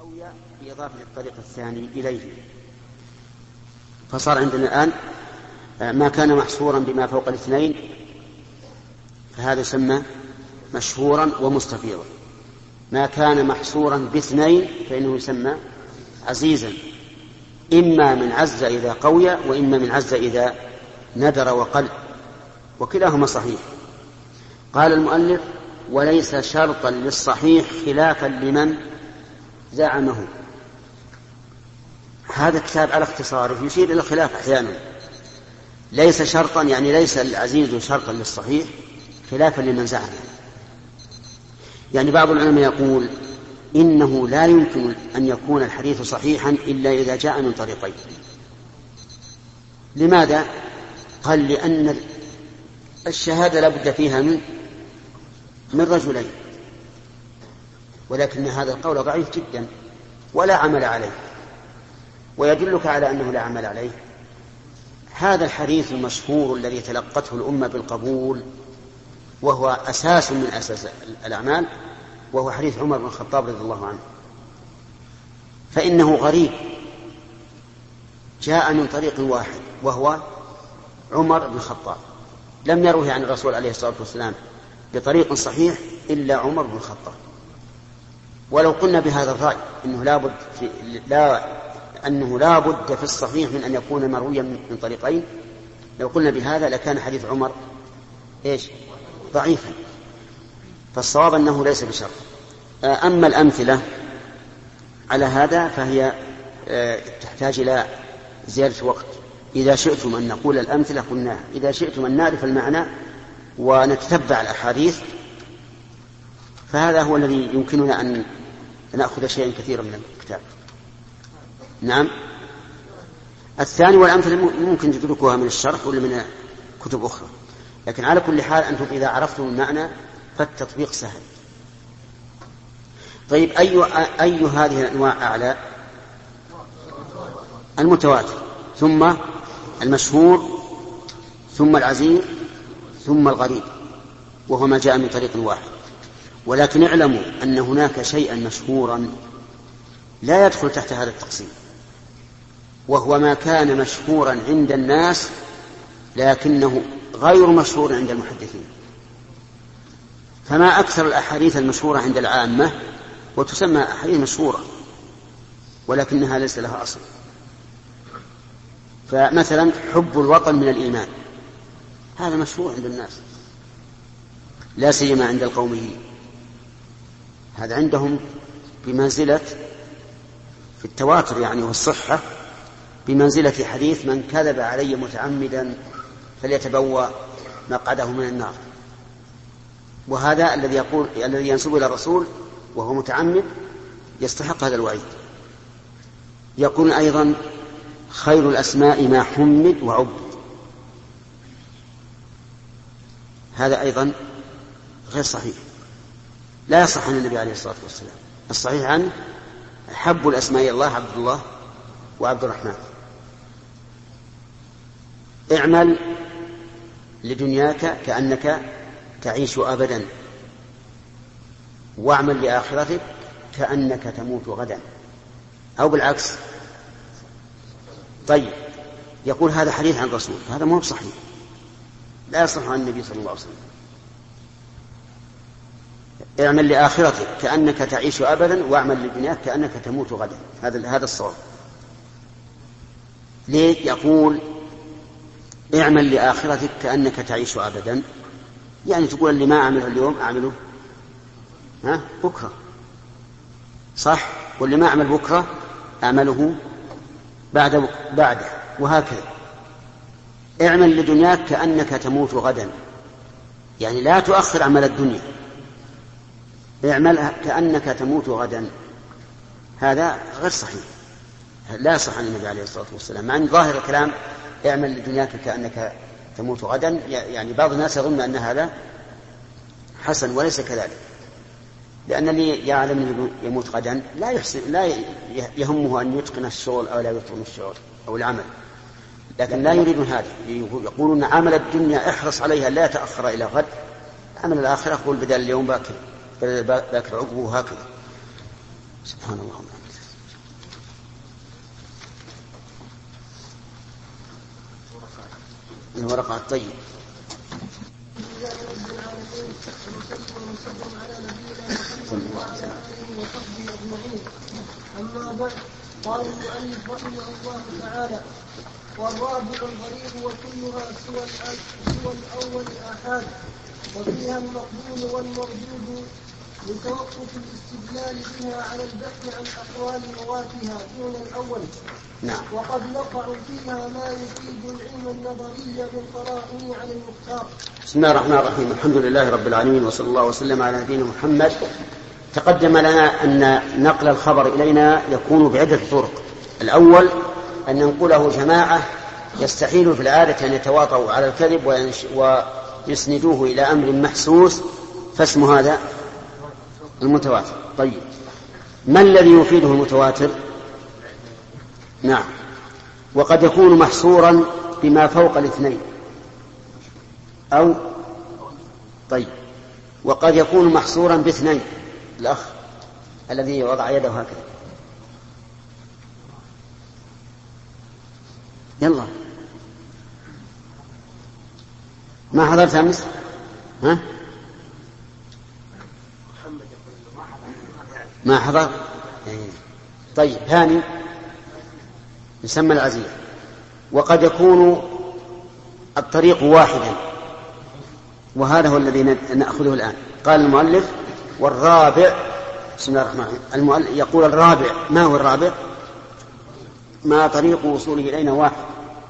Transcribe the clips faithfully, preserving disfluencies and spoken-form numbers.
قوي بإضافة الطريق الثاني إليه، فصار عندنا الآن ما كان محصورا بما فوق الاثنين فهذا يسمى مشهورا ومستفيضا، ما كان محصورا باثنين فإنه يسمى عزيزا، إما من عز إذا قوي وإما من عز إذا ندر وقل، وكلاهما صحيح. قال المؤلف: وليس شرطا للصحيح خلافا لمن زعمه. هذا كتاب على اختصاره يشير إلى الخلاف أحيانا. ليس شرطا يعني ليس العزيز شرطا للصحيح خلافا لمن زعمه. يعني بعض العلماء يقول إنه لا يمكن أن يكون الحديث صحيحا إلا إذا جاء من طريقين. لماذا؟ قال: لأن الشهادة لا بد فيها من من رجلين، ولكن هذا القول ضعيف جدا ولا عمل عليه. ويدلك على أنه لا عمل عليه هذا الحديث المشهور الذي تلقته الأمة بالقبول، وهو أساس من أساس الأعمال، وهو حديث عمر بن الخطاب رضي الله عنه. فإنه غريب، جاء من طريق واحد وهو عمر بن الخطاب، لم يروه عن الرسول عليه الصلاة والسلام بطريق صحيح إلا عمر بن الخطاب. ولو قلنا بهذا الرأي إنه لا بد في لا أنه لا بد في الصحيح من أن يكون مرويا من طريقين، لو قلنا بهذا لكان حديث عمر إيش؟ ضعيفا. فالصواب أنه ليس بشرط. أما الأمثلة على هذا فهي تحتاج إلى زيادة وقت. إذا شئتم أن نقول الأمثلة قلناها، إذا شئتم أن نعرف المعنى ونتتبع الأحاديث فهذا هو الذي يمكننا أن نأخذ شيئا كثيرا من الكتاب. نعم. الثاني والأمثلة ممكن تدركوها من الشرح ولا من كتب أخرى، لكن على كل حال أنتم إذا عرفتم المعنى فالتطبيق سهل. طيب، أي, أي هذه الأنواع أعلى؟ المتواتر، ثم المشهور، ثم العزيز، ثم الغريب، وهو ما جاء من طريق واحد. ولكن اعلموا أن هناك شيئا مشهورا لا يدخل تحت هذا التقسيم، وهو ما كان مشهورا عند الناس لكنه غير مشهور عند المحدثين. فما أكثر الأحاديث المشهورة عند العامة وتسمى أحاديث مشهورة ولكنها ليس لها أصل. فمثلا حب الوطن من الإيمان، هذا مشهور عند الناس لا سيما عند القوميين، هذا عندهم بمنزلة في التواتر يعني والصحة بمنزلة حديث من كذب علي متعمدا فليتبوأ مقعده من النار. وهذا الذي يقول الذي ينسب إلى الرسول وهو متعمد يستحق هذا الوعيد. يقول أيضا خير الأسماء ما حمد وعبد، هذا أيضا غير صحيح، لا يصح عن النبي عليه الصلاة والسلام. الصحيح عنه حب الأسماء الله عبد الله وعبد الرحمن. اعمل لدنياك كأنك تعيش أبدا، واعمل لآخرتك كأنك تموت غدا، أو بالعكس. طيب، يقول هذا حديث عن الرسول، هذا مو صحيح، لا يصح عن النبي صلى الله عليه وسلم. اعمل لآخرتك كأنك تعيش أبدا، واعمل لدنياك كأنك تموت غدا، هذا هذا الصواب. ليه؟ يقول اعمل لآخرتك كأنك تعيش أبدا، يعني تقول اللي ما أعمله اليوم أعمله ها بكرة، صح؟ واللي ما أعمل بكرة أعمله بعد بعده، وهكذا. اعمل لدنياك كأنك تموت غدا، يعني لا تؤخر عمل الدنيا، اعمل كأنك تموت غدا، هذا غير صحيح، لا يصح عن النبي عليه الصلاة والسلام. مع أن ظاهر الكلام اعمل لدنياك كأنك تموت غدا، يعني بعض الناس يظن أن هذا حسن وليس كذلك، لأن اللي يعلم أنه يموت غدا لا يحسن لا يهمه أن يتقن الشغل أو لا يتقن الشغل أو العمل، لكن لا يريدون هذا. يقولون عمل الدنيا احرص عليها لا تأخر إلى غد، عمل الآخرة قل بدل اليوم باكر باكر عقبه، هكذا. سبحان الله. الورقة الطيب. أما بعد، قال المؤلف رحمه الله تعالى: والرابع الغريب وكلها سوى سوى الأول آحاد، وفيها المقبول والمردود لتوقف الاستدلال بها على البحث عن أقوال رواتها دون الأول. نعم. وقد نقع فيها ما يفيد العلم النظري بالقرائن على المختار. بسم الله الرحمن الرحيم. الحمد لله رب العالمين، وصلى الله وسلم على نبينا محمد. تقدم لنا أن نقل الخبر إلينا يكون بعدة طرق. الأول أن ننقله جماعة يستحيل في العادة أن يتواطؤوا على الكذب ويسندوه إلى أمر محسوس، فاسم هذا المتواتر. طيب، ما الذي يفيده المتواتر؟ نعم، وقد يكون محصورا بما فوق الاثنين، أو طيب وقد يكون محصورا باثنين. الأخ الذي وضع يده هكذا، يلا، ما حضرت أمس؟ ها؟ ما حضر؟ طيب، هاني يسمى العزيز. وقد يكون الطريق واحدا، وهذا هو الذي نأخذه الآن. قال المؤلف: والرابع، بسم الله الرحمن الرحيم. المؤلف يقول الرابع. ما هو الرابع؟ ما طريق وصوله إلينا واحد،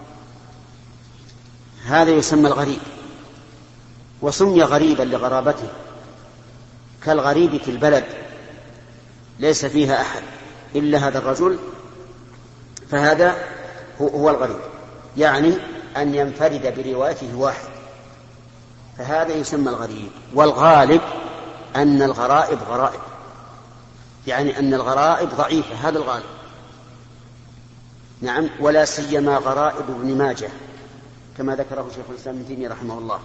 هذا يسمى الغريب، وسمي غريبا لغرابته، كالغريب في البلد ليس فيها أحد إلا هذا الرجل، فهذا هو الغريب، يعني أن ينفرد بروايته واحد، فهذا يسمى الغريب. والغالب أن الغرائب غرائب، يعني أن الغرائب ضعيفة، هذا الغالب. نعم، ولا سيما غرائب ابن ماجه كما ذكره شيخ الإسلام ابن تيمية رحمه الله.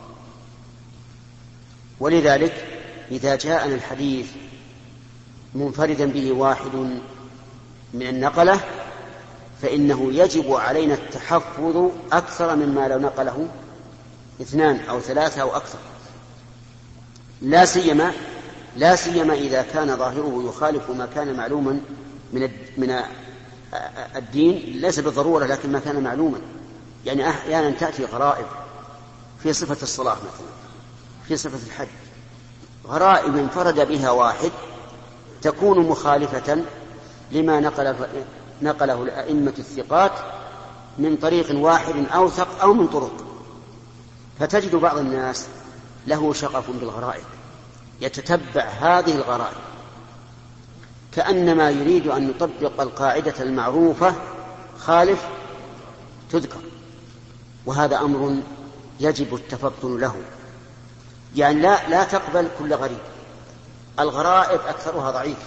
ولذلك إذا جاءنا الحديث منفردا به واحد من النقلة فإنه يجب علينا التحفظ أكثر مما لو نقله اثنان أو ثلاثة أو أكثر، لا سيما لا سيما إذا كان ظاهره يخالف ما كان معلوما من من الدين، ليس بالضرورة لكن ما كان معلوما. يعني أحيانا تأتي غرائب في صفة الصلاة مثلا، في صفة الحج، غرائب انفرد بها واحد تكون مخالفة لما نقله, نقله الأئمة الثقات من طريق واحد أوثق أو من طرق، فتجد بعض الناس له شغف بالغرائب، يتتبع هذه الغرائب كأنما يريد أن يطبق القاعدة المعروفة: خالف تذكر. وهذا أمر يجب التفطن له، يعني لا, لا تقبل كل غريب. الغرائب أكثرها ضعيف،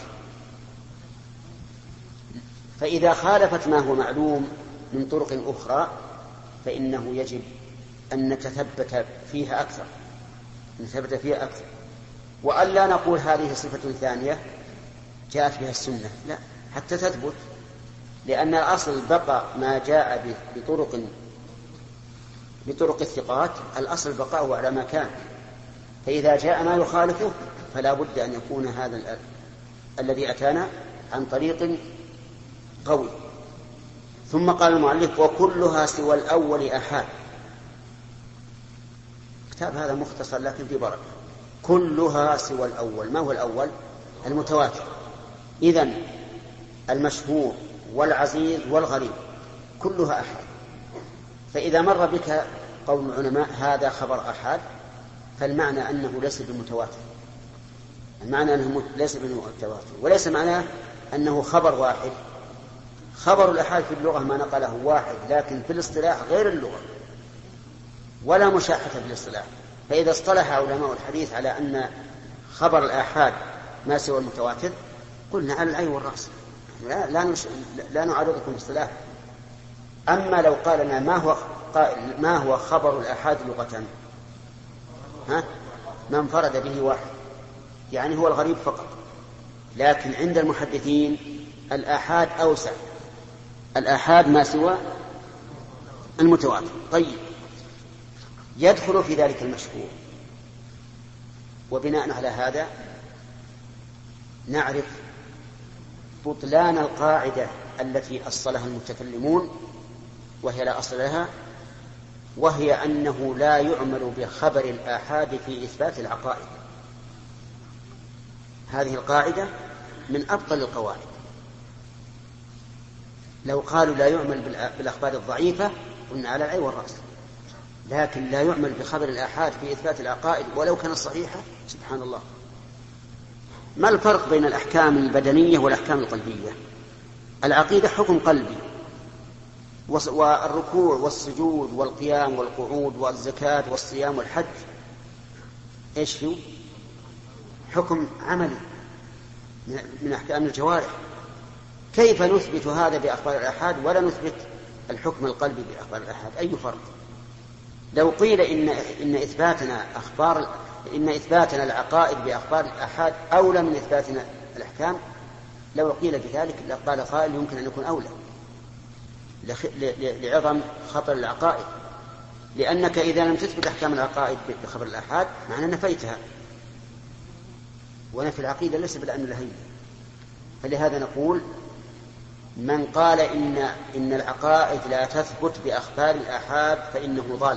فإذا خالفت ما هو معلوم من طرق أخرى فإنه يجب أن نتثبت فيها أكثر نتثبت فيها أكثر وأن لا نقول هذه صفة ثانية جاءت بها السنة، لا، حتى تثبت، لأن الأصل بقى ما جاء بطرق بطرق الثقات، الأصل بقاؤه على ما كان. فإذا جاء ما يخالفه فلا بد أن يكون هذا ال... الذي أتانا عن طريق قوي. ثم قال المؤلف: وكلها سوى الأول آحاد. كتاب هذا مختصر لكن في بركة. كلها سوى الأول. ما هو الأول؟ المتواتر. إذن المشهور والعزيز والغريب كلها آحاد. فإذا مر بك قول العلماء هذا خبر آحاد فالمعنى أنه ليس بمتواتر، المعنى أنه ليس بمتواتر، وليس معناه أنه خبر واحد. خبر الآحاد في اللغة ما نقله واحد، لكن في الاصطلاح غير اللغة، ولا مشاحة في الاصطلاح. فإذا اصطلح علماء الحديث على أن خبر الآحاد ما سوى المتواتر قلنا على العين والرأس، لا, لا, نش... لا نعرضكم باصطلاح. أما لو قال لنا ما هو قائل ما هو خبر الآحاد لغة، ها؟ ما انفرد به واحد، يعني هو الغريب فقط. لكن عند المحدثين الآحاد أوسع، الآحاد ما سوى المتواتر. طيب، يدخل في ذلك المشهور، وبناء على هذا نعرف بطلان القاعدة التي أصلها المتكلمون وهي لا أصل لها، وهي أنه لا يعمل بخبر الآحاد في إثبات العقائد. هذه القاعدة من أبطل القواعد. لو قالوا لا يعمل بالأخبار الضعيفة قلنا على العين والرأس، لكن لا يعمل بخبر الآحاد في إثبات العقائد ولو كانت صحيحة، سبحان الله. ما الفرق بين الأحكام البدنية والأحكام القلبية؟ العقيدة حكم قلبي، والركوع والسجود والقيام والقعود والزكاة والصيام والحج إيش فيه؟ حكم عملي من أحكام الجوارح. كيف نثبت هذا بأخبار الآحاد ولا نثبت الحكم القلبي بأخبار الآحاد؟ أي فرق؟ لو قيل إن إن إثباتنا أخبار إن إثباتنا العقائد بأخبار الآحاد أولى من إثباتنا الأحكام، لو قيل بذلك لقال قائل يمكن أن يكون أولى لعظم خطر العقائد، لأنك إذا لم تثبت أحكام العقائد بخبر الآحاد معنى نفيتها، ونفي العقيدة ليس بالأمر الهين. فلهذا نقول من قال إن إن العقائد لا تثبت بأخبار الآحاد فإنه ضال،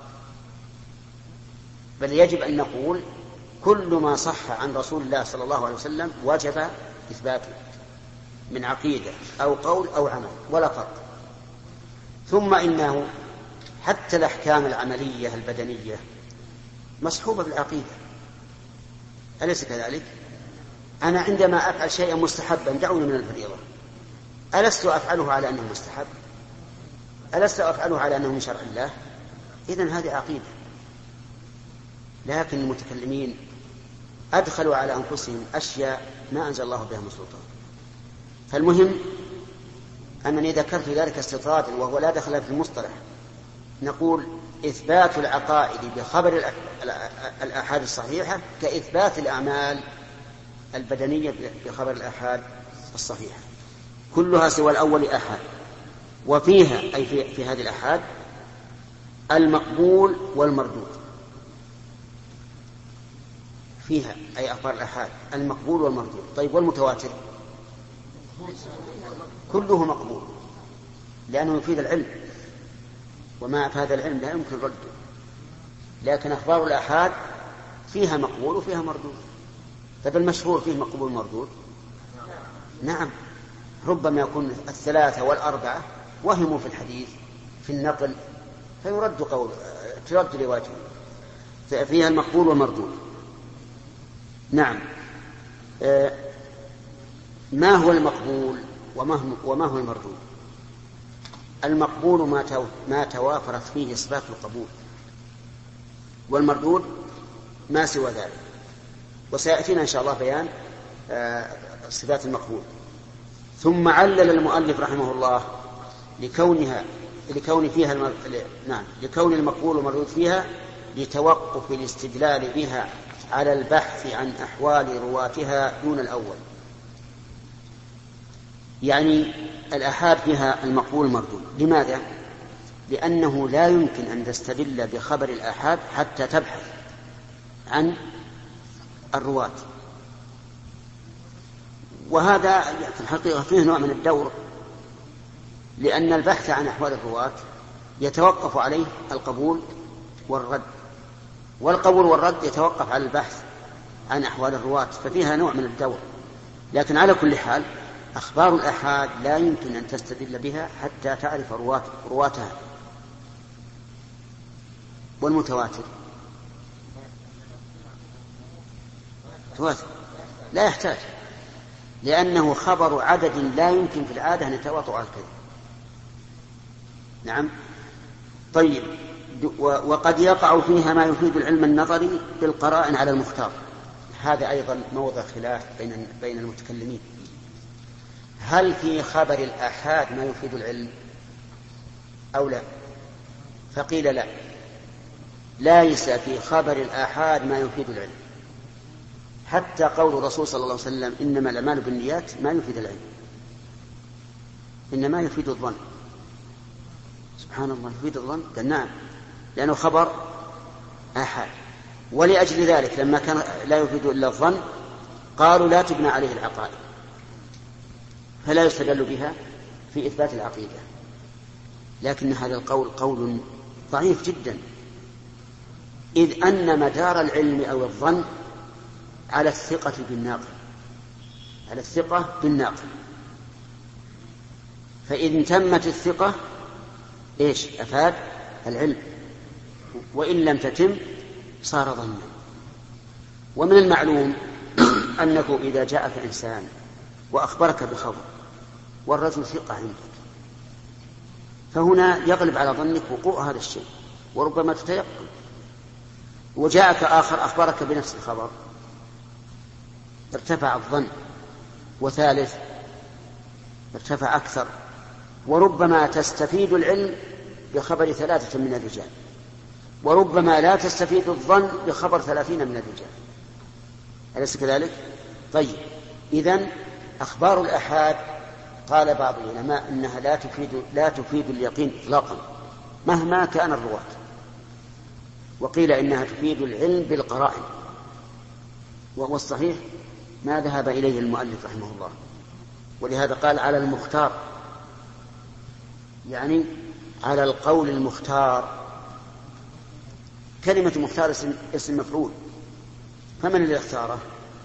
بل يجب أن نقول كل ما صح عن رسول الله صلى الله عليه وسلم وجب إثباته من عقيدة أو قول أو عمل ولا فرق. ثم إنه حتى الأحكام العملية البدنية مصحوبة بالعقيدة، أليس كذلك؟ أنا عندما أفعل شيئا مستحبا دعوني من الفريضة، ألست أفعله على أنه مستحب؟ ألست أفعله على أنه من شرع الله؟ إذن هذه عقيدة. لكن المتكلمين أدخلوا على أنفسهم أشياء ما أنزل الله بها من سلطان. فالمهم أنني ذكرت ذلك استطرادا وهو لا دخل في المصطلح. نقول إثبات العقائد بخبر الآحاد الصحيحة كإثبات الأعمال البدنية بخبر الآحاد الصحيحة، كلها سوى الأول آحاد. وفيها أي في, في هذه الآحاد المقبول والمردود، فيها أي أخبار الآحاد المقبول والمردود. طيب والمتواتر؟ كله مقبول لأنه يفيد العلم، وما أفاد العلم لا يمكن رده. لكن أخبار الآحاد فيها مقبول وفيها مردود. فبالمشهور فيه مقبول ومردود؟ نعم، ربما يكون الثلاثة والأربعة وهموا في الحديث في النقل فيرد قول ترد روايته، فيها المقبول والمردود. نعم. آه ما هو المقبول وما هو المردود؟ المقبول ما ما توافرت فيه صفات القبول، والمردود ما سوى ذلك. وسيأتينا إن شاء الله بيان آه صفات المقبول. ثم علل المؤلف رحمه الله لكونها لكون فيها الم... نعم لكون المقبول والمردود فيها لتوقف الاستدلال بها على البحث عن أحوال رواتها دون الأول. يعني الآحاد فيها المقبول والمردود. لماذا؟ لأنه لا يمكن أن تستدل بخبر الآحاد حتى تبحث عن الرواة، وهذا في الحقيقة فيه نوع من الدور، لأن البحث عن أحوال الرواة يتوقف عليه القبول والرد، والقبول والرد يتوقف على البحث عن أحوال الرواة، ففيها نوع من الدور. لكن على كل حال أخبار الآحاد لا يمكن أن تستدل بها حتى تعرف رواة رواتها. والمتواتر تواتر لا يحتاج، لأنه خبر عدد لا يمكن في العادة أن يتواطؤ على الكذب. نعم. طيب، وقد يقع فيها ما يفيد العلم النظري بالقرائن على المختار. هذا أيضا موضع خلاف بين بين المتكلمين. هل في خبر الآحاد ما يفيد العلم أو لا؟ فقيل لا، ليس في خبر الآحاد ما يفيد العلم. حتى قول الرسول صلى الله عليه وسلم إنما الأعمال بالنيات ما يفيد العلم، إنما يفيد الظن. سبحان الله يفيد الظن؟ قال نعم، لأنه خبر آحاد. ولأجل ذلك لما كان لا يفيد إلا الظن قالوا لا تبنى عليه العقائد، فلا يستدل بها في إثبات العقيدة. لكن هذا القول قول ضعيف جدا، إذ أن مدار العلم أو الظن على الثقة بالناقل، على الثقة بالناقل. فإن تمت الثقة إيش أفاد العلم، وإن لم تتم صار ظنا. ومن المعلوم أنه إذا جاءك إنسان وأخبرك بخبر والرجل ثقة عندك، فهنا يغلب على ظنك وقوع هذا الشيء وربما تتيقن. وجاءك آخر أخبرك بنفس الخبر ارتفع الظن، وثالث ارتفع أكثر، وربما تستفيد العلم بخبر ثلاثة من الرجال، وربما لا تستفيد الظن بخبر ثلاثين من الرجال. أليس كذلك؟ طيب، إذن أخبار الآحاد قال بعض العلماء إنها لا تفيد, لا تفيد اليقين إطلاقا مهما كان الرواة، وقيل إنها تفيد العلم بالقرائن، وهو الصحيح ما ذهب إليه المؤلف رحمه الله. ولهذا قال على المختار، يعني على القول المختار. كلمة مختار اسم, اسم مفعول، فمن اللي اختاره؟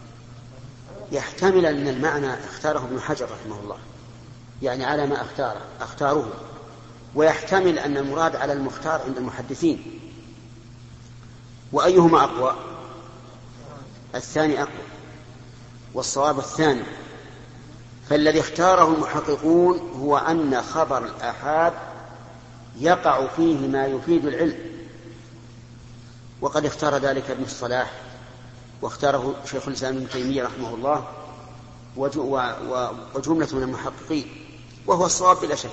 يحتمل أن المعنى اختاره ابن حجر رحمه الله، يعني على ما اختاره اختاره، ويحتمل أن المراد على المختار عند المحدثين. وأيهما أقوى؟ الثاني أقوى، والصواب الثاني. فالذي اختاره المحققون هو أن خبر الآحاد يقع فيه ما يفيد العلم، وقد اختار ذلك ابن الصلاح، واختاره شيخ الإسلام ابن تيمية رحمه الله، وجملة من المحققين. وهو الصواب بلا شك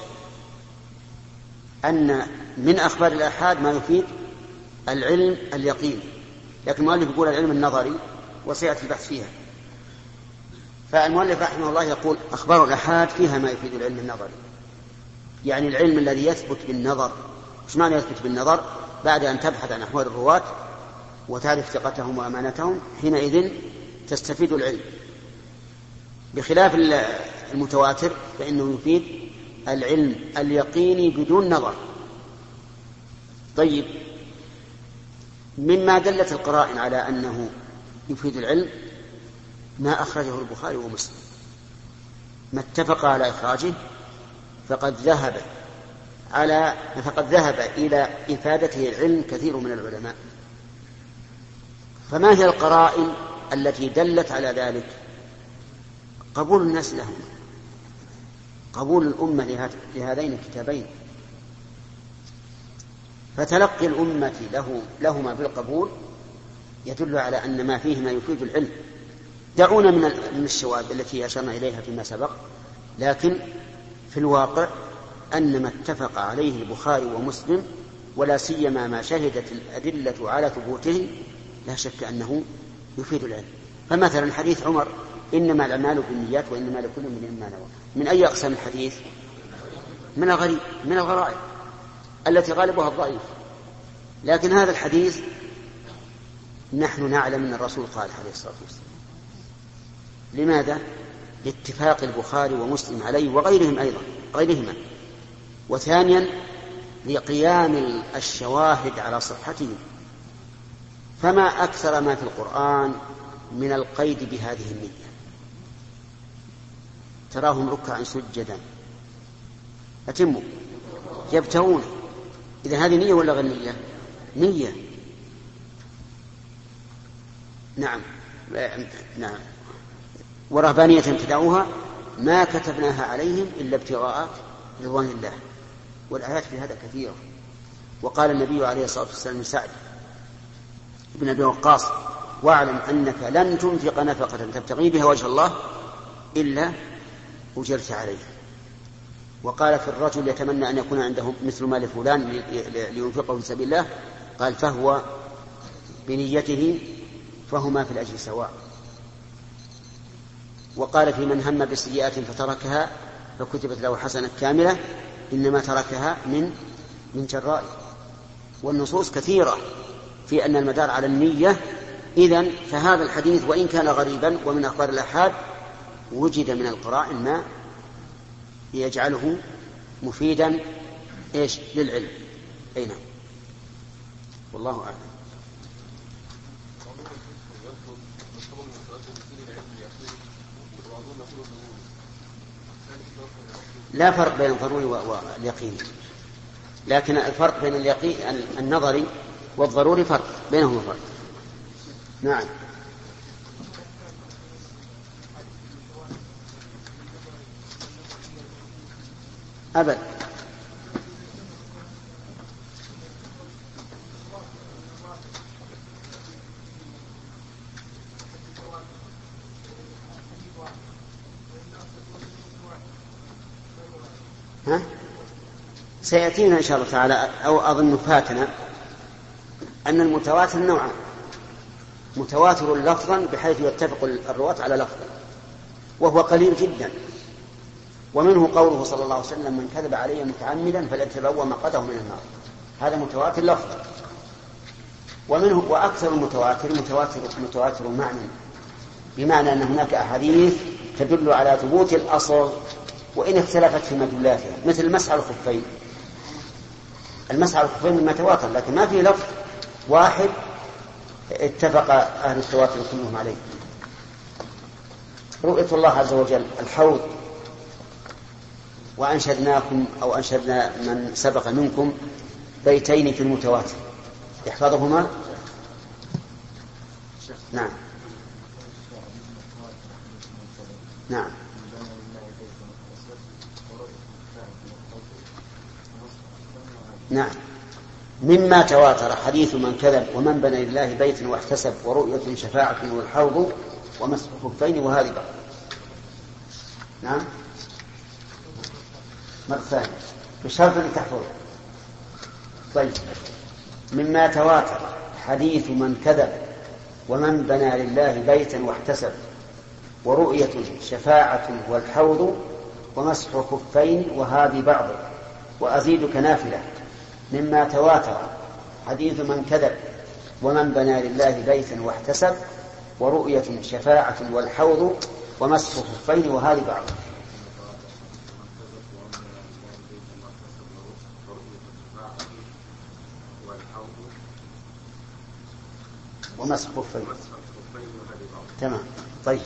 أن من أخبار الآحاد ما يفيد العلم اليقين، لكن المؤلف يقول العلم النظري وسيأتي البحث فيها. فالمؤلف رحمه الله يقول أخبار الآحاد فيها ما يفيد العلم النظري، يعني العلم الذي يثبت بالنظر. إيش معنى يثبت بالنظر؟ بعد أن تبحث عن أحوال الرواة وتعرف ثقتهم وأمانتهم، حينئذ تستفيد العلم. بخلاف المتواتر فإنه يفيد العلم اليقيني بدون نظر. طيب، مما دلت القرائن على أنه يفيد العلم ما أخرجه البخاري ومسلم، ما اتفق على إخراجه فقد ذهب على فقد ذهب إلى إفادته العلم كثير من العلماء. فما هي القرائن التي دلت على ذلك؟ قبول الناس لهم، قبول الأمة لهذين الكتابين، فتلقي الأمة له لهما بالقبول يدل على أن ما فيه ما يفيد العلم. دعونا من الشواذ التي أشرنا إليها فيما سبق، لكن في الواقع أن ما اتفق عليه البخاري ومسلم، ولا سيما ما شهدت الأدلة على ثبوته، لا شك أنه يفيد العلم. فمثلا حديث عمر إنما الأعمال بالنيات وإنما لكل امرئ ما نوى، من أي أقسام الحديث؟ من الغريب، من الغرائب التي غالبها الضعيف. لكن هذا الحديث نحن نعلم أن الرسول قال عليه الصلاة والسلام. لماذا؟ لاتفاق البخاري ومسلم عليه وغيرهم أيضا غيرهما. وثانيا لقيام الشواهد على صحته. فما أكثر ما في القرآن من القيد بهذه النية، تراهم ركعا سجدا أتموا يبتغون. إذا هذه نية ولا غير نية؟ نية. نعم نعم. ورهبانية ابتدعوها ما كتبناها عليهم إلا ابتغاء رضوان الله. والآيات في هذا كثيرة. وقال النبي عليه الصلاة والسلام لسعد بن أبي وقاص: واعلم أنك لن تنفق نفقة تبتغي بها وجه الله إلا أجرت عليه. وقال في الرجل يتمنى أن يكون عنده مثل مال فلان لينفقه في سبيل الله، قال: فهو بنيته فهما في الأجر سواء. وقال في من هم بسيئات فتركها فكتبت له حسنة كاملة: إنما تركها من من جرائه، والنصوص كثيرة في أن المدار على النية. إذن فهذا الحديث وإن كان غريبا ومن أخبار الآحاد وجد من القرائن ما يجعله مفيدا إيش للعلم. أي نعم، والله أعلم. لا فرق بين الضروري واليقين، لكن الفرق بين اليقين النظري والضروري فرق بينهما فرق. نعم. أبد. ها؟ سيأتينا إن شاء الله تعالى، أو أظن فاتنا أن المتواتر نوعان: متواتر لفظا بحيث يتفق الرواة على لفظ وهو قليل جدا، ومنه قوله صلى الله عليه وسلم: من كذب علي متعمدا فليتبوأ مقعده من النار. هذا متواتر لفظا. ومنه وأكثر المتواتر متواتر متواتر معنى، بمعنى أن هناك أحاديث تدل على ثبوت الأصل وإن اختلفت في مدلاتها، مثل المسح على الخفين. المسح على الخفين مما تواتر، لكن ما في لفظ واحد اتفق أهل التواتر كلهم عليه. رؤية الله عز وجل، الحوض، وأنشدناكم أو أنشدنا من سبق منكم بيتين في المتواتر يحفظهما. نعم نعم نعم. مما تواتر حديث من كذب ومن بنى لله بيتا واحتسب ورؤية شفاعة والحوض ومسح خفين وهذه بعض. نعم. مرة ثانية بشرط أن تحفظ. طيب. مما تواتر حديث من كذب ومن بنى لله بيتا واحتسب ورؤية شفاعة والحوض ومسح خفين وهذه بعض. وأزيدك نافلة: مما تواتر حديث من كذب ومن بنى لله بيتا واحتسب ورؤية شفاعة والحوض ومسح خفين وهذه بعض. ومسح خفين. تمام. طيب.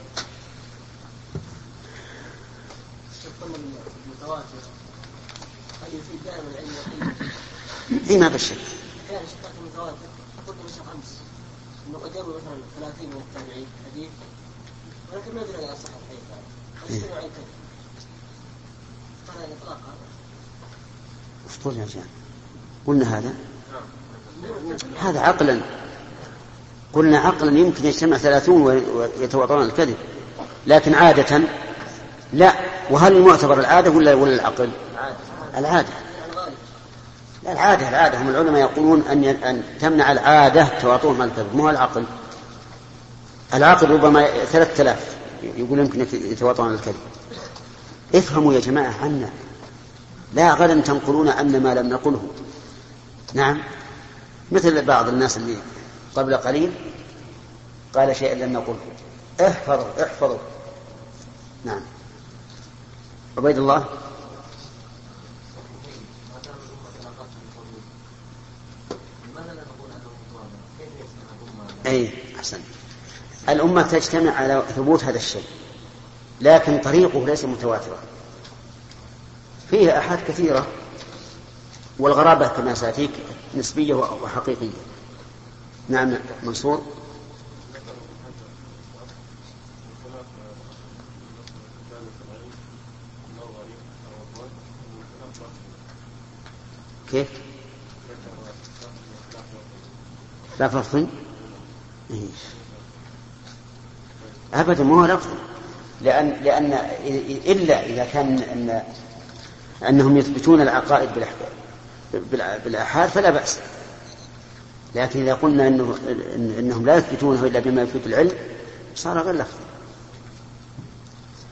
اي ما بشك. احيانا شقات المتواتر تقول مثلا خمس انه قد يروي مثلا ثلاثين من التابعين حديث ولكن ما ادري على صحه الحديث هذا. ايش نوع الكذب؟ هذا الاطلاق هذا. اسطول يا جماعه. قلنا هذا هذا عقلا، قلنا عقلا يمكن يجتمع ثلاثون ويتواطرون الكذب، لكن عادة لا. وهل المعتبر العادة ولا ولا العقل؟ العادة. لا، العادة. العادة هم العلماء يقولون أن أن تمنع العادة تواطؤهم على الكذب، مو العقل. العقل ربما ثلاثة آلاف يقول يمكن يتواطؤون على الكذب. افهموا يا جماعة عنا، لا غدا تنقلون أن ما لم نقله. نعم، مثل بعض الناس اللي قبل قليل قال شيئا لم نقله. احفظوا احفظوا. نعم. عبيد الله. أي أحسن. الأمة تجتمع على ثبوت هذا الشيء، لكن طريقه ليس متواترا، فيه أحاد كثيرة، والغرابة كما سأتيك نسبية وحقيقية. نعم منصور. كيف؟ لا فرق أبدا، ما هو لفظ، لأن لأن إلا إذا كان أن أنهم يثبتون العقائد بالآحاد فلا بأس، لكن إذا قلنا إنه إنهم لا يثبتونه إلا بما يفيد العلم صار غير لفظ.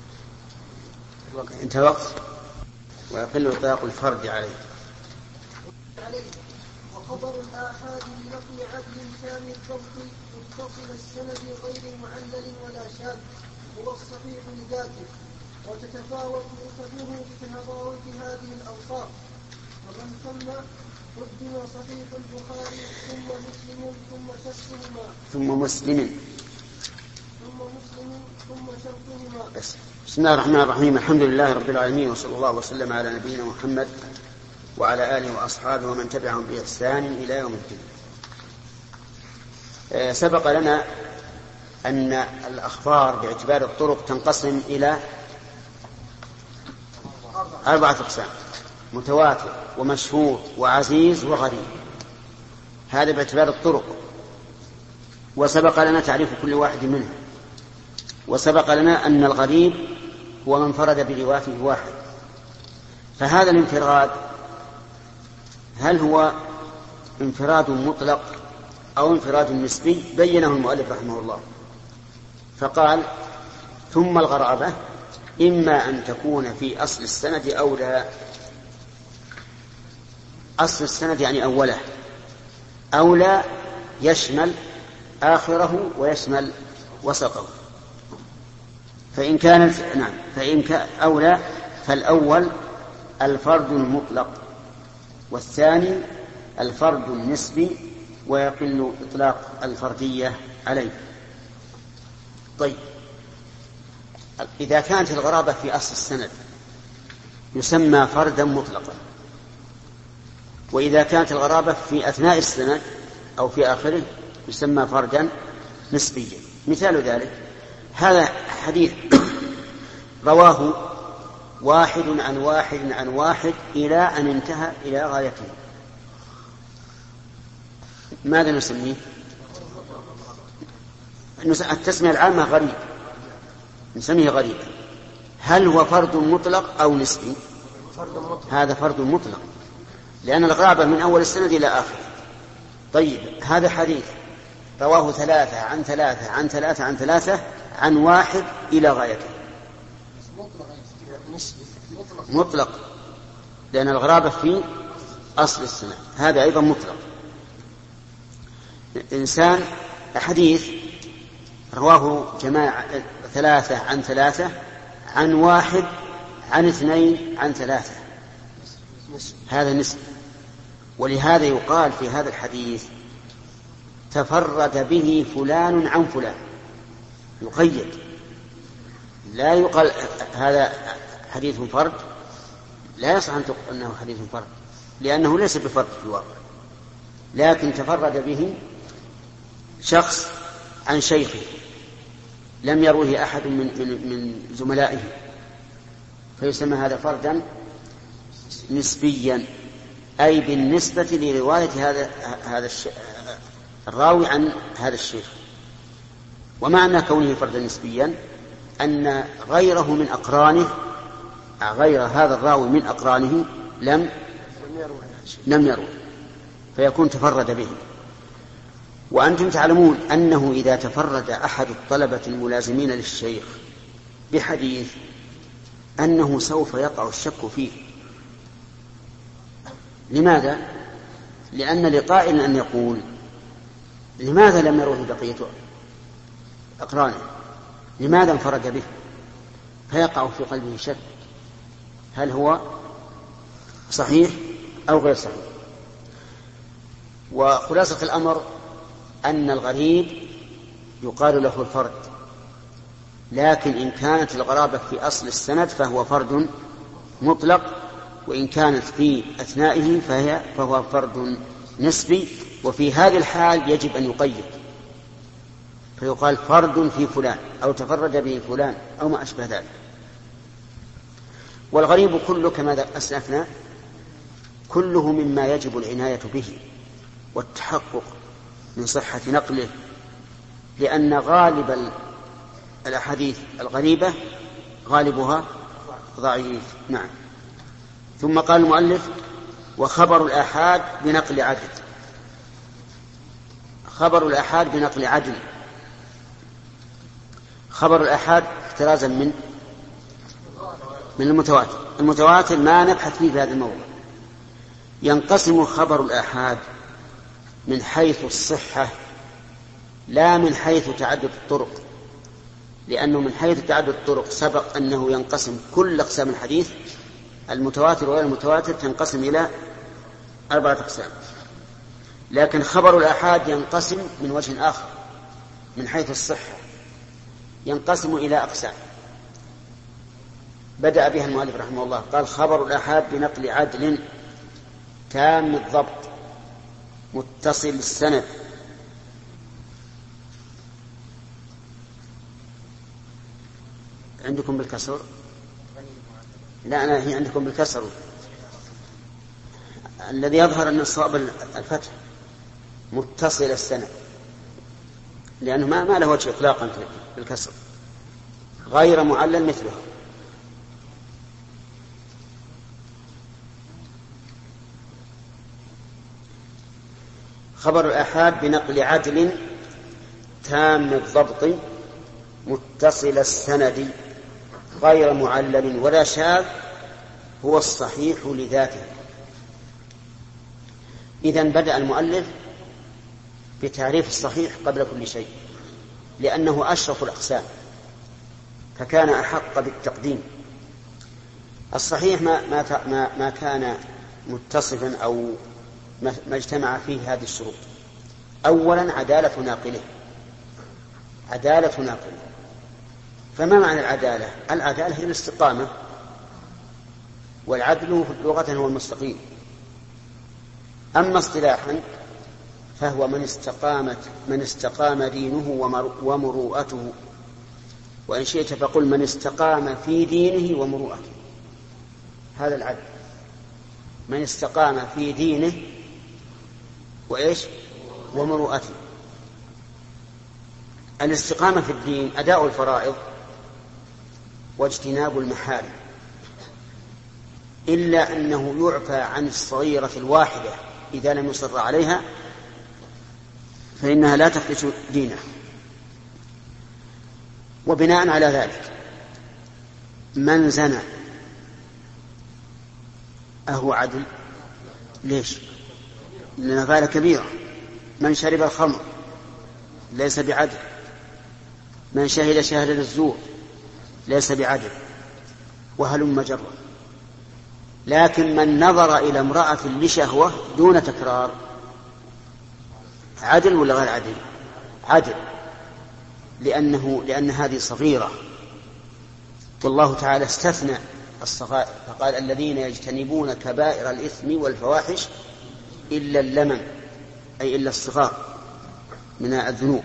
انتهى وقت ويقل إطلاق الفرد عليه. عليه. وخبر الآحاد بنقل عدل كامل الضبط متصل السند غير معلل ولا شاذ هو الصحيح لذاته، وتتفاوت رتبه بتفاوت هذه الأوصاف. ومن ثم قدم صحيح البخاري ثم مسلم ثم شرطهما ثم مسلم ثم مسلم ثم شرطهما. بسم الله الرحمن الرحيم. الحمد لله رب العالمين، وصلى الله وسلم على نبينا محمد وعلى آله وأصحابه ومن تبعهم بإحسان إلى يوم الدين. سبق لنا أن الأخبار باعتبار الطرق تنقسم إلى أربعة أقسام: متواتر ومشهور وعزيز وغريب. هذا باعتبار الطرق، وسبق لنا تعريف كل واحد منها. وسبق لنا أن الغريب هو من فرد بروايته واحد. فهذا الانفراد هل هو انفراد مطلق أو انفراد نسبي؟ بينه المؤلف رحمه الله فقال: ثم الغرابة إما أن تكون في أصل السند أو لا. أصل السند يعني أوله، أو لا يشمل آخره ويشمل وسطه. فإن كان نعم فإن كان أولى فالأول الفرد المطلق، والثاني الفرد النسبي، ويقل إطلاق الفردية عليه. طيب، إذا كانت الغرابة في أصل السند يسمى فردا مطلقا، وإذا كانت الغرابة في أثناء السند أو في آخره يسمى فردا نسبيا. مثال ذلك هذا حديث رواه واحد عن واحد عن واحد إلى أن انتهى إلى غايته، ماذا نسميه؟ التسمية العامة غريب، نسميه غريبا. هل هو فرد مطلق أو نسبي؟ هذا فرد مطلق، لأن الغرابة من أول السند إلى آخره. طيب، هذا حديث رواه ثلاثة عن ثلاثة عن ثلاثة عن ثلاثة عن واحد إلى غايته، مطلق، لأن الغرابة في أصل السند. هذا أيضا مطلق. إنسان حديث رواه جماعة ثلاثة عن ثلاثة عن واحد عن اثنين عن ثلاثة، هذا نسبي. ولهذا يقال في هذا الحديث تفرد به فلان عن فلان، يقيد، لا يقال هذا حديث فرد، لا يصح أن تقول أنه حديث فرد، لأنه ليس بفرد في الواقع، لكن تفرد به شخص عن شيخه لم يروه أحد من, من, من زملائه، فيسمى هذا فردا نسبيا، أي بالنسبة لرواية هذا هذا الراوي عن هذا الشيخ. ومعنى كونه فردا نسبيا أن غيره من أقرانه، غير هذا الراوي من أقرانه لم لم يروه، فيكون تفرد به. وأنتم تعلمون أنه إذا تفرد أحد الطلبة الملازمين للشيخ بحديث أنه سوف يقع الشك فيه. لماذا؟ لأن لقائل أن يقول: لماذا لم يروه بقية أقرانه؟ لماذا انفرد به؟ فيقع في قلبه شك، هل هو صحيح أو غير صحيح؟ وخلاصة الأمر أن الغريب يقال له الفرد، لكن إن كانت الغرابة في أصل السند فهو فرد مطلق، وإن كانت في أثنائه فهي فهو فرد نسبي. وفي هذه الحال يجب أن يقيد، فيقال فرد في فلان أو تفرد به فلان أو ما أشبه ذلك. والغريب كله كما أسلفنا كله مما يجب العناية به والتحقق من صحة نقله، لأن غالب الأحاديث الغريبة غالبها ضعيف. نعم. ثم قال المؤلف: وخبر الآحاد بنقل عدل. خبر الآحاد بنقل عدل، خبر الآحاد احترازا من من المتواتر. المتواتر ما نبحث فيه في هذا الموضوع، ينقسم خبر الآحاد من حيث الصحة لا من حيث تعدد الطرق، لأنه من حيث تعدد الطرق سبق أنه ينقسم كل أقسام الحديث المتواتر وغير المتواتر تنقسم إلى أربعة أقسام، لكن خبر الآحاد ينقسم من وجه آخر من حيث الصحة، ينقسم إلى أقسام بدأ بها المؤلف رحمه الله. قال: خبر الآحاد بنقل عدل تام الضبط متصل السند. عندكم بالكسر؟ لا، أنا هي عندكم بالكسر. الذي يظهر أن الصواب الفتح متصل السند، لأنه ما, ما له وجه إطلاقا بالكسر، غير معلل مثله. خبر الآحاد بنقل عدل تام الضبط متصل السند غير معلل ولا شاذ هو الصحيح لذاته. إذن بدأ المؤلف بتعريف الصحيح قبل كل شيء، لأنه أشرف الأقسام فكان أحق بالتقديم. الصحيح ما, ما, ما كان متصفا أو ما اجتمع فيه هذه الشروط. أولا عدالة ناقله، عدالة ناقله. فما معنى العدالة؟ العدالة هي الاستقامة، والعدل لغة هو المستقيم. أما اصطلاحا فهو من استقامت من استقام دينه ومروءته، وإن شئت فقل من استقام في دينه ومروءته. هذا العدل، من استقام في دينه وإيش ومروءته. الاستقامة في الدين أداء الفرائض واجتناب المحارم، إلا أنه يعفى عن الصغيرة الواحدة إذا لم يصر عليها فإنها لا تخرج دينه. وبناء على ذلك من زنى أهو عدل؟ ليش؟ لأنها غاية كبيرة. من شرب الخمر ليس بعدل. من شهد شهادة الزور ليس بعدل، وهلم جرا. لكن من نظر إلى امرأة لشهوة دون تكرار عدل ولا غير عدل؟ عدل، لأنه لأن هذه صغيرة، والله تعالى استثنى الصغائر فقال: الذين يجتنبون كبائر الإثم والفواحش إلا اللمم، أي إلا الصغار من الذنوب.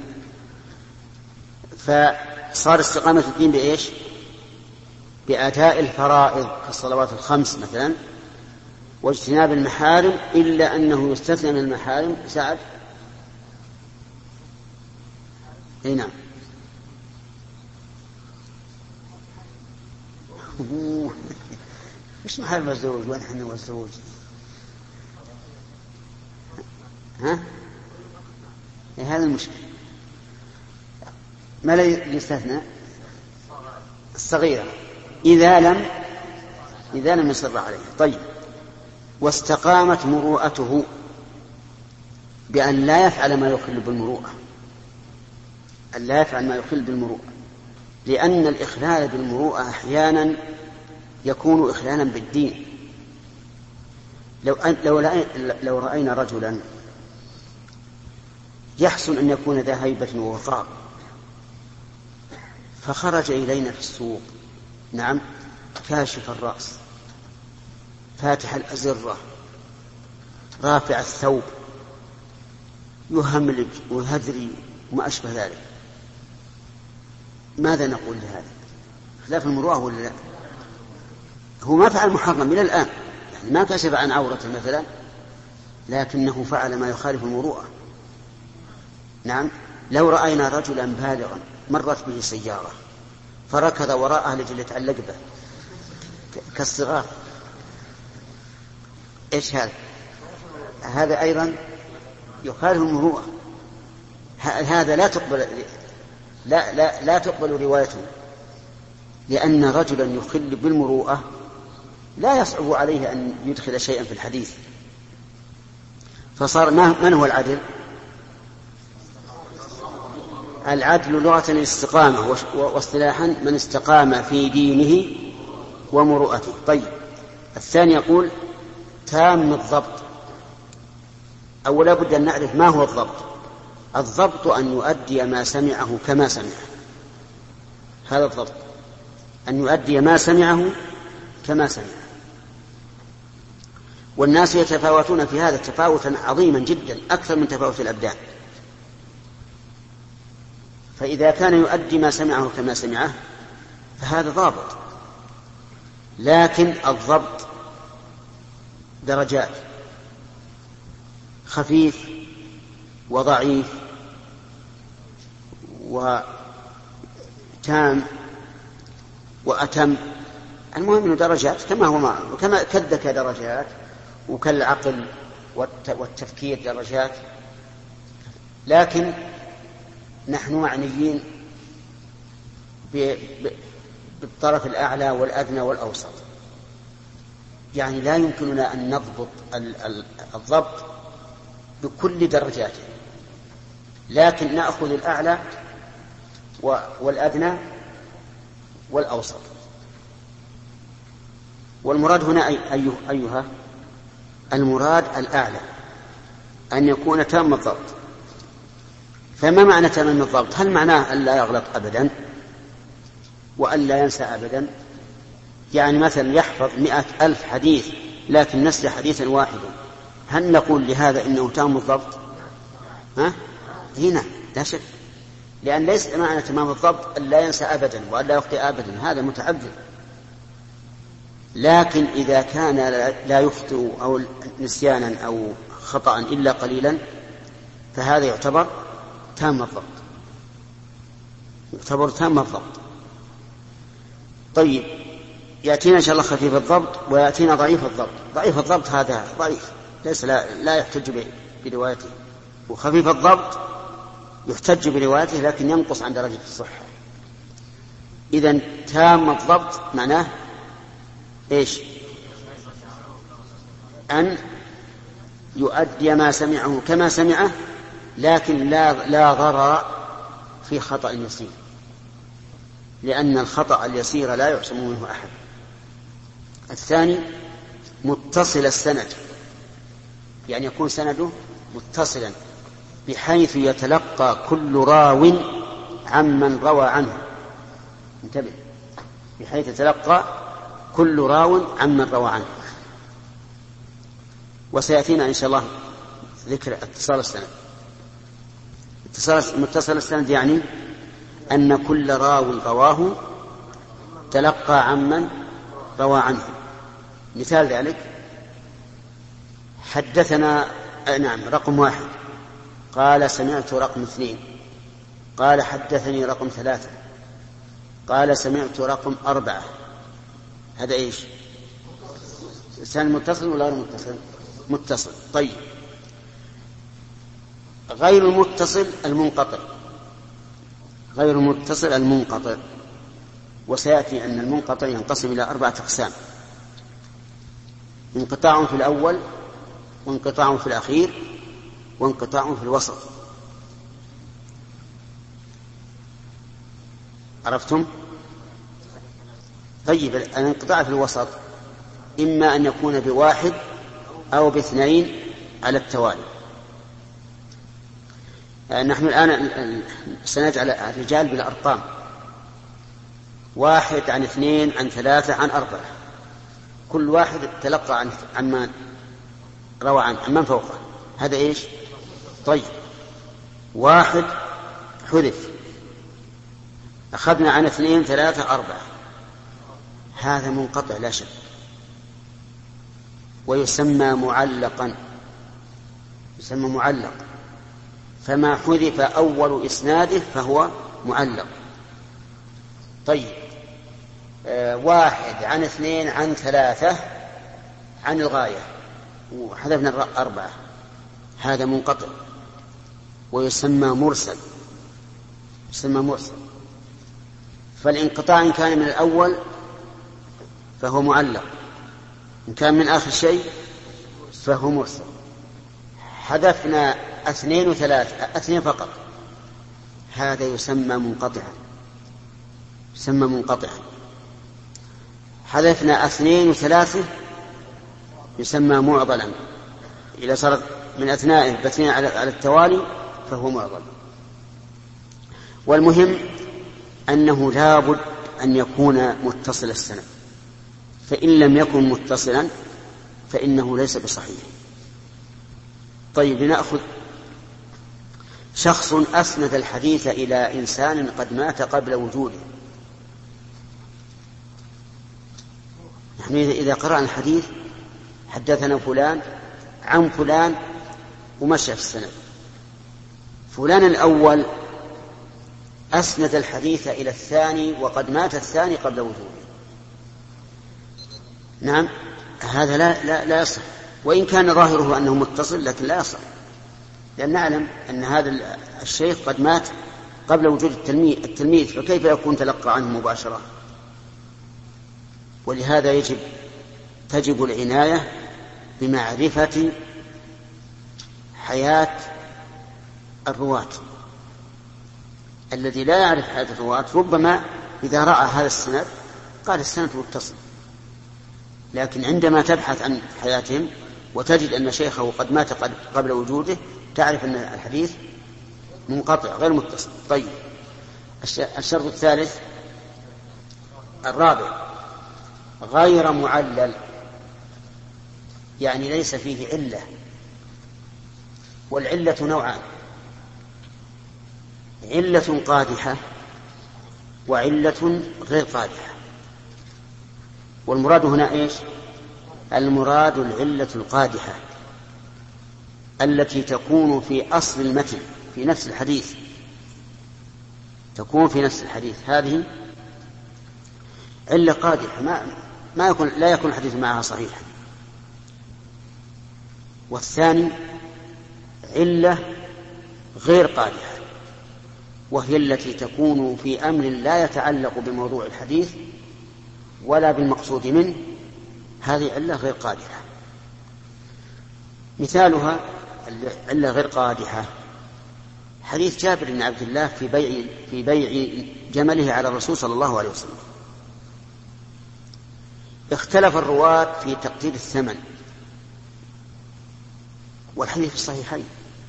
فصار استقامة الدين بإيش؟ بأداء الفرائض كالصلوات الخمس مثلا، واجتناب المحارم، إلا أنه يستثنى من المحارم. سعد؟ أي نعم. مش محارم الزوج ونحن والزوج. ها؟ إيه هذا المشكلة. ما لا يستثنى؟ الصغيرة إذا لم إذا لم يصر عليه. طيب، واستقامت مروءته بأن لا يفعل ما يخل بالمروءة، أن لا يفعل ما يخل بالمروءة، لأن الإخلال بالمروءة أحيانا يكون إخلالا بالدين. لو لو لو رأينا رجلا يحسن أن يكون ذا هيبة ووقار فخرج إلينا في السوق، نعم، كاشف الرأس، فاتح الأزرة، رافع الثوب، يهملج ويهذري وما أشبه ذلك، ماذا نقول لهذا؟ خلاف المروءة ولا لا؟ هو ما فعل محرم إلى الآن، يعني ما كشف عن عورته مثلا، لكنه فعل ما يخالف المروءة. نعم، لو رأينا رجلا بالغا مرت به سيارة فركض وراءه لجل يتعلق به كالصغار، إيش هذا؟ هذا أيضا يخالف المروءة. هذا لا تقبل لا لا لا تقبل روايته، لأن رجلا يخل بالمروءة لا يصعب عليه أن يدخل شيئا في الحديث، فصار من هو العدل؟ العدل لغة الاستقامة، واصطلاحا من استقام في دينه ومروءته. طيب، الثاني يقول تام الضبط. أولا بد أن نعرف ما هو الضبط. الضبط أن يؤدي ما سمعه كما سمعه، هذا الضبط، أن يؤدي ما سمعه كما سمعه. والناس يتفاوتون في هذا تفاوتا عظيما جدا، أكثر من تفاوت الأبدان. فإذا كان يؤدي ما سمعه كما سمعه فهذا ضابط. لكن الضبط درجات، خفيف وضعيف وتام وأتم. المهم أنه درجات، كما هو ما كما كالذكاء درجات، وكالعقل والتفكير درجات. لكن نحن معنيين بالطرف الأعلى والأدنى والأوسط، يعني لا يمكننا أن نضبط الضبط بكل درجاته، لكن نأخذ الأعلى والأدنى والأوسط. والمراد هنا أي أيها المراد الأعلى، أن يكون تام الضبط. فما معنى تمام الضبط؟ هل معناه أن لا يغلط أبدا وأن لا ينسى أبدا؟ يعني مثلا يحفظ مئة ألف حديث لكن نسي حديثا واحدا، هل نقول لهذا إنه تام الضبط؟ ها؟ هنا لا شك، لأن ليس معنى تمام الضبط أن لا ينسى أبدا وأن لا يخطئ أبدا، هذا متعذر. لكن إذا كان لا يخطئ أو نسيانا أو خطأ إلا قليلا فهذا يعتبر تام الضبط، يعتبر تام الضبط. طيب، يأتينا إن شاء الله خفيف الضبط ويأتينا ضعيف الضبط. ضعيف الضبط هذا ضعيف، ليس لا, لا يحتج بروايته. وخفيف الضبط يحتج بروايته لكن ينقص عن درجة الصحة. إذن تام الضبط معناه إيش؟ أن يؤدي ما سمعه كما سمعه، لكن لا, لا ضرر في خطأ يسير، لأن الخطأ اليسير لا يعصم منه أحد. الثاني متصل السند، يعني يكون سنده متصلا بحيث يتلقى كل راو عمن روى عنه. انتبه، بحيث يتلقى كل راو عمن روى عنه. وسيأتينا إن شاء الله ذكر اتصال السند. اتصال متصل السند يعني أن كل راو رواه تلقى عمن روى عنه. مثال ذلك حدثنا نعم رقم واحد قال سمعت رقم اثنين، قال حدثني رقم ثلاثة، قال سمعت رقم أربعة. هذا إيش؟ سند متصل ولا غير متصل؟ متصل. طيب، غير المتصل المنقطع، غير المتصل المنقطع. وسيأتي أن المنقطع ينقسم إلى أربعة أقسام: انقطاع في الأول، وانقطاع في الأخير، وانقطاع في الوسط. عرفتم؟ طيب، الانقطاع في الوسط إما أن يكون بواحد أو باثنين على التوالي. نحن الآن سنجعل الرجال بالأرقام: واحد عن اثنين عن ثلاثة عن أربعة، كل واحد تلقى عن عمان روى عن عمان فوقه. هذا إيش؟ طيب، واحد حذف، أخذنا عن اثنين ثلاثة أربعة، هذا منقطع لا شك، ويسمى معلقا، يسمى معلق. فما حذف أول إسناده فهو معلق. طيب، آه واحد عن اثنين عن ثلاثة عن الغاية وحذفنا أربعة، هذا منقطع ويسمى مرسل، يسمى مرسل. فالانقطاع إن كان من الأول فهو معلق، إن كان من آخر شيء فهو مرسل. حذفنا اثنين وثلاث اثنين فقط، هذا يسمى منقطعا، يسمى منقطعا. حذفنا اثنين وثلاثة يسمى معضلا، إذا صارت من أثنائه باثنين على التوالي فهو معضل. والمهم أنه لابد أن يكون متصل السند، فإن لم يكن متصلا فإنه ليس بصحيح. طيب، لنأخذ شخص أسند الحديث إلى إنسان قد مات قبل وجوده. نحن إذا قرأنا الحديث حدثنا فلان عن فلان ومشى في السند، فلان الأول أسند الحديث إلى الثاني وقد مات الثاني قبل وجوده. نعم، هذا لا, لا, لا يصح، وإن كان ظاهره أنه متصل لكن لا يصح، لأن نعلم أن هذا الشيخ قد مات قبل وجود التلميذ, التلميذ فكيف يكون تلقى عنه مباشرة؟ ولهذا يجب تجب العناية بمعرفة حياة الرواة. الذي لا يعرف حياة الرواة ربما إذا رأى هذا السند قال السند متصل، لكن عندما تبحث عن حياتهم وتجد أن شيخه قد مات قبل وجوده تعرف أن الحديث منقطع غير متصل. طيب، الشرط الثالث الرابع غير معلل، يعني ليس فيه علة. والعلة نوعان: علة قادحة وعلة غير قادحة. والمراد هنا إيش؟ المراد العلة القادحة التي تكون في أصل المتن في نفس الحديث، تكون في نفس الحديث، هذه علة قادحة ما, ما يكون لا يكون الحديث معها صحيحا. والثاني علة غير قادحة، وهي التي تكون في أمر لا يتعلق بموضوع الحديث ولا بالمقصود منه، هذه علة غير قادحة. مثالها علة غير قادحة حديث جابر بن عبد الله في بيع في بيع جمله على الرسول صلى الله عليه وسلم. اختلف الرواة في تقدير الثمن، والحديث في الصحيحين.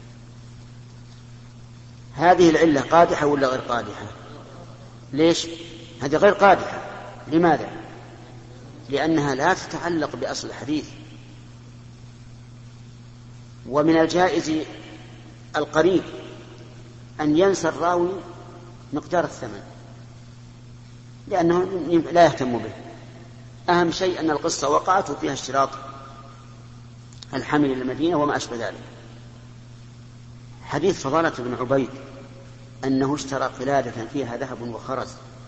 هذه العلة قادحة ولا غير قادحة؟ ليش؟ هذه غير قادحة. لماذا؟ لأنها لا تتعلق بأصل الحديث. ومن الجائز القريب أن ينسى الراوي مقدار الثمن لأنه لا يهتم به. أهم شيء أن القصة وقعت فيها اشتراط الحمل إلى المدينة وما أشبه ذلك. حديث فضالة بن عبيد أنه اشترى قلادة فيها ذهب وخرز،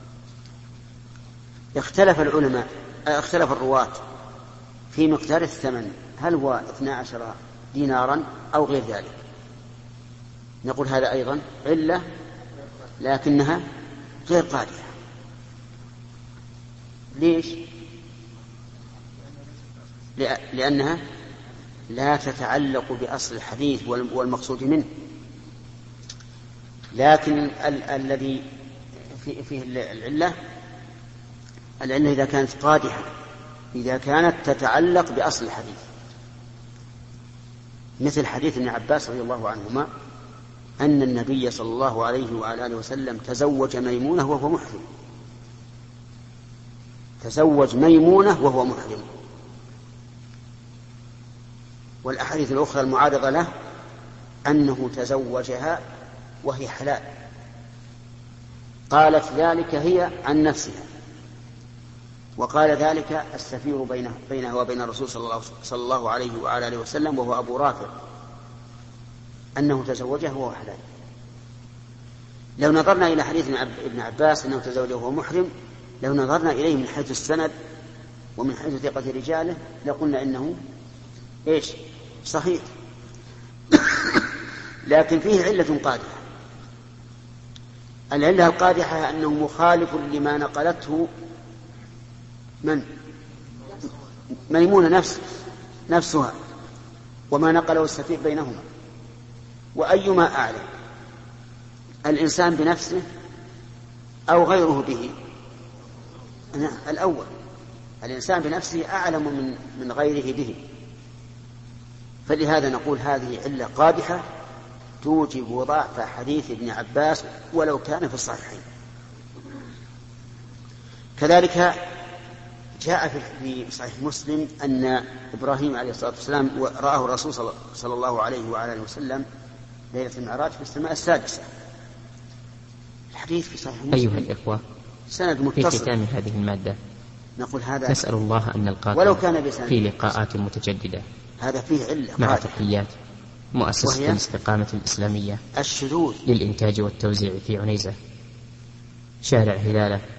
اختلف العلماء اختلف الرواة في مقدار الثمن، هل هو اثنا عشر دينارا أو غير ذلك. نقول هذا أيضا علة لكنها غير قادحة. ليش؟ لأنها لا تتعلق بأصل الحديث والمقصود منه. لكن ال- الذي فيه العلة العلة إذا كانت قادحة، إذا كانت تتعلق بأصل الحديث، مثل حديث ابن عباس رضي الله عنهما أن النبي صلى الله عليه وعلى آله وسلم تزوج ميمونة وهو محرم، تزوج ميمونة وهو محرم. والأحاديث الأخرى المعارضة له أنه تزوجها وهي حلال، قالت ذلك هي عن نفسها، وقال ذلك السفير بينه, بينه وبين الرسول صلى الله عليه وعلى آله وسلم وهو أبو رافع أنه تزوجها وهو حلال. لو نظرنا إلى حديث ابن عباس أنه تزوجه وهو محرم، لو نظرنا إليه من حيث السند ومن حيث ثقة رجاله لقلنا إنه إيش؟ صحيح. لكن فيه علة قادحة. العلة القادحة أنه مخالف لما نقلته من؟ ميمونة نفس نفسها وما نقله السفير بينهما. وأيما أعلم، الإنسان بنفسه أو غيره به؟ الأول، الإنسان بنفسه أعلم من من غيره به. فلهذا نقول هذه علة قادحة توجب ضعف حديث ابن عباس ولو كان في الصحيحين. كذلك جاء في صحيح مسلم أن إبراهيم عليه الصلاة والسلام رآه الرسول صلى الله عليه وعلى آله وسلم ليلة المعراج في السماء السادسة. الحديث في صحيح مسلم. أيها الإخوة، سند متصل. في ختام هذه المادة نقول هذا نسأل الله أن نلقاكم ولو كان بسند في لقاءات متجددة. هذا فيه علة مع قادحة. تحيات مؤسسة الاستقامة الإسلامية الشذوذ للإنتاج والتوزيع في عنيزة، شارع هلالة،